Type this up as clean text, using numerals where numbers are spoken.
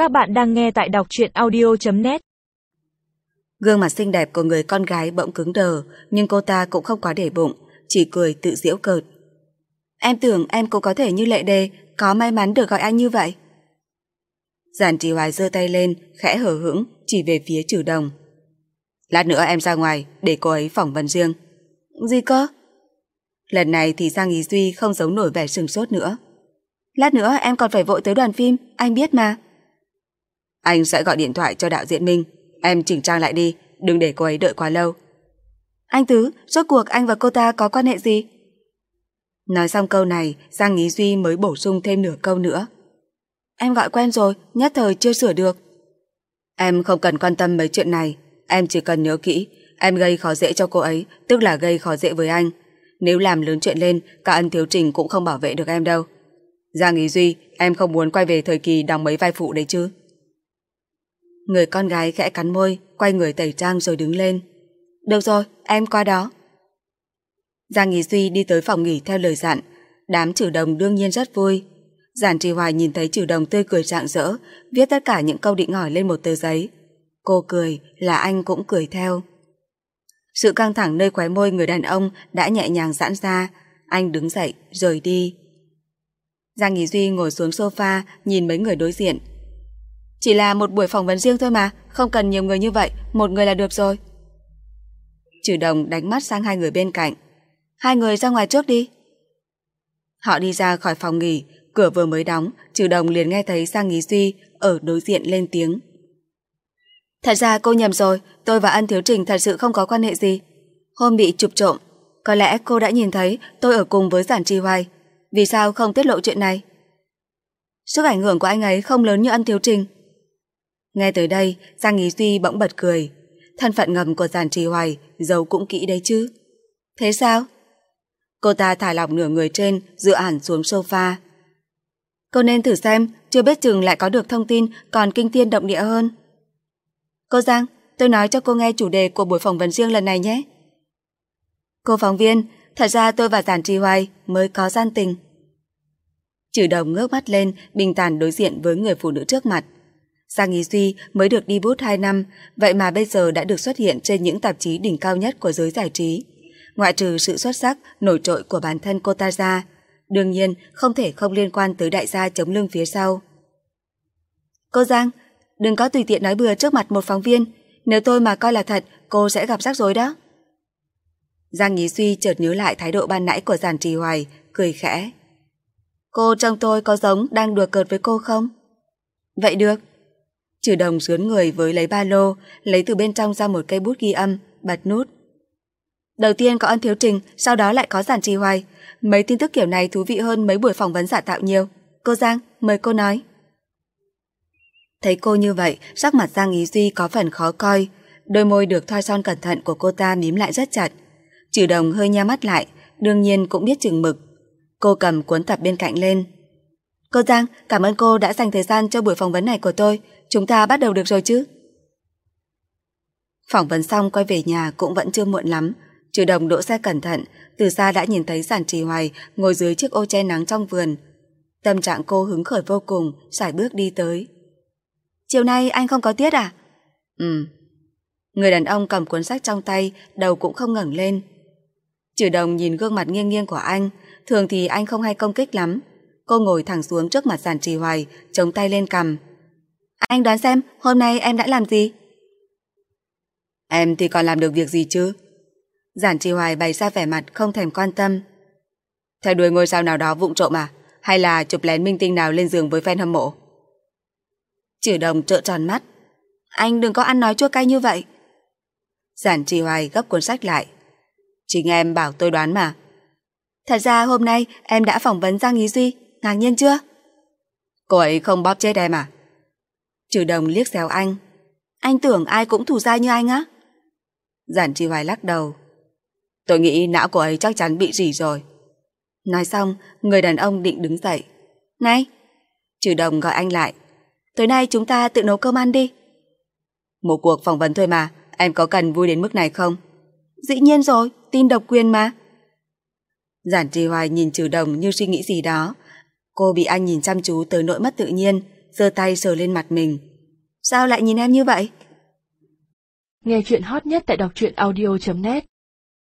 Các bạn đang nghe tại đọc truyện audio.net. Gương mặt xinh đẹp của người con gái bỗng cứng đờ, nhưng cô ta cũng không quá để bụng, chỉ cười tự giễu cợt. Em tưởng em cũng có thể như Lệ Đề, có may mắn được gọi anh như vậy. Giản Trì Hoài giơ tay lên, khẽ hờ hững, chỉ về phía Trừ Đồng. Lát nữa em ra ngoài, để cô ấy phỏng vấn riêng. Gì cơ? Lần này thì Giang Ý Duy không giấu nổi vẻ sừng sốt nữa. Lát nữa em còn phải vội tới đoàn phim, anh biết mà. Anh sẽ gọi điện thoại cho đạo diễn Minh. Em chỉnh trang lại đi, đừng để cô ấy đợi quá lâu. Anh Tứ, rốt cuộc anh và cô ta có quan hệ gì? Nói xong câu này, Giang Ý Duy mới bổ sung thêm nửa câu nữa. Em gọi quen rồi, nhất thời chưa sửa được. Em không cần quan tâm mấy chuyện này. Em chỉ cần nhớ kỹ, em gây khó dễ cho cô ấy, tức là gây khó dễ với anh. Nếu làm lớn chuyện lên, cả Ân Thiếu Trình cũng không bảo vệ được em đâu. Giang Ý Duy, em không muốn quay về thời kỳ đóng mấy vai phụ đấy chứ? Người con gái khẽ cắn môi, quay người tẩy trang rồi đứng lên. Được rồi, em qua đó. Giang Ý Duy đi tới phòng nghỉ theo lời dặn. Đám Trừ Đồng đương nhiên rất vui. Giản Trì Hoài nhìn thấy Trừ Đồng tươi cười rạng rỡ, viết tất cả những câu định hỏi lên một tờ giấy. Cô cười là anh cũng cười theo. Sự căng thẳng nơi khóe môi người đàn ông đã nhẹ nhàng giãn ra. Anh đứng dậy, rời đi. Giang Ý Duy ngồi xuống sofa, nhìn mấy người đối diện. Chỉ là một buổi phỏng vấn riêng thôi mà, không cần nhiều người như vậy, một người là được rồi. Trừ Đồng đánh mắt sang hai người bên cạnh. Hai người ra ngoài trước đi. Họ đi ra khỏi phòng nghỉ, cửa vừa mới đóng, Trừ Đồng liền nghe thấy Giang Ý Duy ở đối diện lên tiếng. Thật ra cô nhầm rồi, tôi và Ân Thiếu Trình thật sự không có quan hệ gì. Hôm bị chụp trộm, có lẽ cô đã nhìn thấy tôi ở cùng với Giản Trì Hoài. Vì sao không tiết lộ chuyện này? Sức ảnh hưởng của anh ấy không lớn như Ân Thiếu Trình. Nghe tới đây, Giang Ý Duy bỗng bật cười. Thân phận ngầm của Giản Trì Hoài giấu cũng kỹ đấy chứ. Thế sao? Cô ta thả lỏng nửa người trên, dựa hẳn xuống sofa. Cô nên thử xem, chưa biết chừng lại có được thông tin còn kinh thiên động địa hơn. Cô Giang, tôi nói cho cô nghe chủ đề của buổi phỏng vấn riêng lần này nhé. Cô phóng viên, thật ra tôi và Giản Trì Hoài mới có gian tình. Trừ Đồng ngước mắt lên, bình thản đối diện với người phụ nữ trước mặt. Giang Ý Duy mới được đi bút 2 năm, vậy mà bây giờ đã được xuất hiện trên những tạp chí đỉnh cao nhất của giới giải trí. Ngoại trừ sự xuất sắc, nổi trội của bản thân cô ta ra, đương nhiên không thể không liên quan tới đại gia chống lưng phía sau. Cô Giang, đừng có tùy tiện nói bừa trước mặt một phóng viên, nếu tôi mà coi là thật, cô sẽ gặp rắc rối đó. Giang Ý Duy chợt nhớ lại thái độ ban nãy của Giản Trì Hoài, cười khẽ. Cô trông tôi có giống đang đùa cợt với cô không? Vậy được. Trừ Đồng sướn người với lấy ba lô, lấy từ bên trong ra một cây bút ghi âm, bật nút. Đầu tiên có Ân Thiếu Trình, sau đó lại có Giản Trì Hoài. Mấy tin tức kiểu này thú vị hơn mấy buổi phỏng vấn giả tạo nhiều. Cô Giang, mời cô nói. Thấy cô như vậy, sắc mặt Giang Ý Duy có phần khó coi. Đôi môi được thoa son cẩn thận của cô ta mím lại rất chặt. Trừ Đồng hơi nheo mắt lại, đương nhiên cũng biết chừng mực. Cô cầm cuốn tập bên cạnh lên. Cô Giang, cảm ơn cô đã dành thời gian cho buổi phỏng vấn này của tôi. Chúng ta bắt đầu được rồi chứ? Phỏng vấn xong quay về nhà cũng vẫn chưa muộn lắm. Trừ Đồng đỗ xe cẩn thận, từ xa đã nhìn thấy Giản Trì Hoài ngồi dưới chiếc ô che nắng trong vườn. Tâm trạng cô hứng khởi vô cùng, sải bước đi tới. Chiều nay anh không có tiết à? Người đàn ông cầm cuốn sách trong tay, đầu cũng không ngẩng lên. Trừ Đồng nhìn gương mặt nghiêng nghiêng của anh, thường thì anh không hay công kích lắm. Cô ngồi thẳng xuống trước mặt Giản Trì Hoài, chống tay lên cằm. Anh đoán xem, hôm nay em đã làm gì? Em thì còn làm được việc gì chứ? Giản Trì Hoài bày ra vẻ mặt không thèm quan tâm. Theo đuổi ngôi sao nào đó vụng trộm à? Hay là chụp lén minh tinh nào lên giường với fan hâm mộ? Trừ Đồng trợn tròn mắt. Anh đừng có ăn nói chua cay như vậy. Giản Trì Hoài gấp cuốn sách lại. Chính em bảo tôi đoán mà. Thật ra hôm nay em đã phỏng vấn Giang Ý Duy, ngạc nhiên chưa? Cô ấy không bóp chết em à? Trừ Đồng liếc xéo anh. Anh tưởng ai cũng thù dai như anh á? Giản Trì Hoài lắc đầu. Tôi nghĩ não cô ấy chắc chắn bị rỉ rồi. Nói xong, người đàn ông định đứng dậy. Này! Trừ Đồng gọi anh lại. Tối nay chúng ta tự nấu cơm ăn đi. Một cuộc phỏng vấn thôi mà, em có cần vui đến mức này không? Dĩ nhiên rồi, tin độc quyền mà. Giản Trì Hoài nhìn Trừ Đồng như suy nghĩ gì đó. Cô bị anh nhìn chăm chú tới nỗi mất tự nhiên, giơ tay sờ lên mặt mình. Sao lại nhìn em như vậy? Nghe chuyện hot nhất tại đọc truyện audio.net